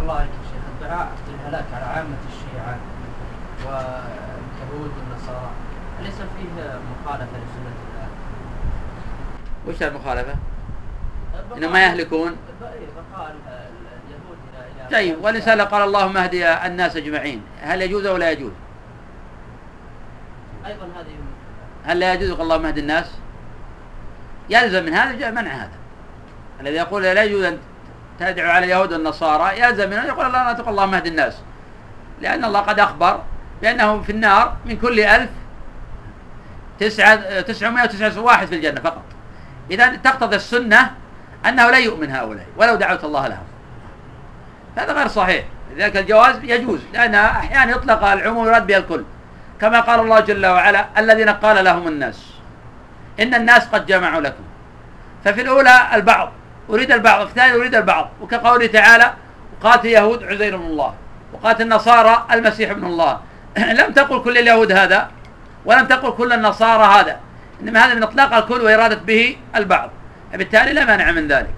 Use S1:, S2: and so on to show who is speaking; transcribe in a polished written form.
S1: الله عليك يا شيخ، الدعاء بالهلاك على عامة الشيعة واليهود والنصارى أليس فيه مخالفة لسنة الله؟
S2: وش المخالفة؟ إنهم ما يهلكون.
S1: بقاء اليهود إلى
S2: طيب، والرسالة قال اللهم اهدي الناس أجمعين، هل يجوز أو لا يجوز؟
S1: أيضا هذه
S2: هل لا يجوز اللهم اهدي الناس؟ يلزم من هذا جاء منع هذا الذي يقول لا يجوز أن تدعو على اليهود والنصارى، يلزم منه يقول لا تقول اللهم اهدي الناس، لأن الله قد أخبر بأنه في النار من كل 1991 في الجنة فقط. إذا تقتضي السنة أنه لا يؤمن هؤلاء ولو دعوت الله لهم، هذا غير صحيح. لذلك الجواز يجوز، لأن أحيانا يطلق العموم يراد به الكل، كما قال الله جل وعلا الذين قال لهم الناس إن الناس قد جمعوا لكم، ففي الأولى البعض أريد البعض، في الثانية أريد البعض، وكقوله تعالى وقالت اليهود عزير بن الله، وقالت النصارى المسيح ابن الله. لم تقل كل اليهود هذا، ولم تقل كل النصارى هذا، إنما هذا من إطلاق الكل وإرادة به البعض، بالتالي لا مانع من ذلك.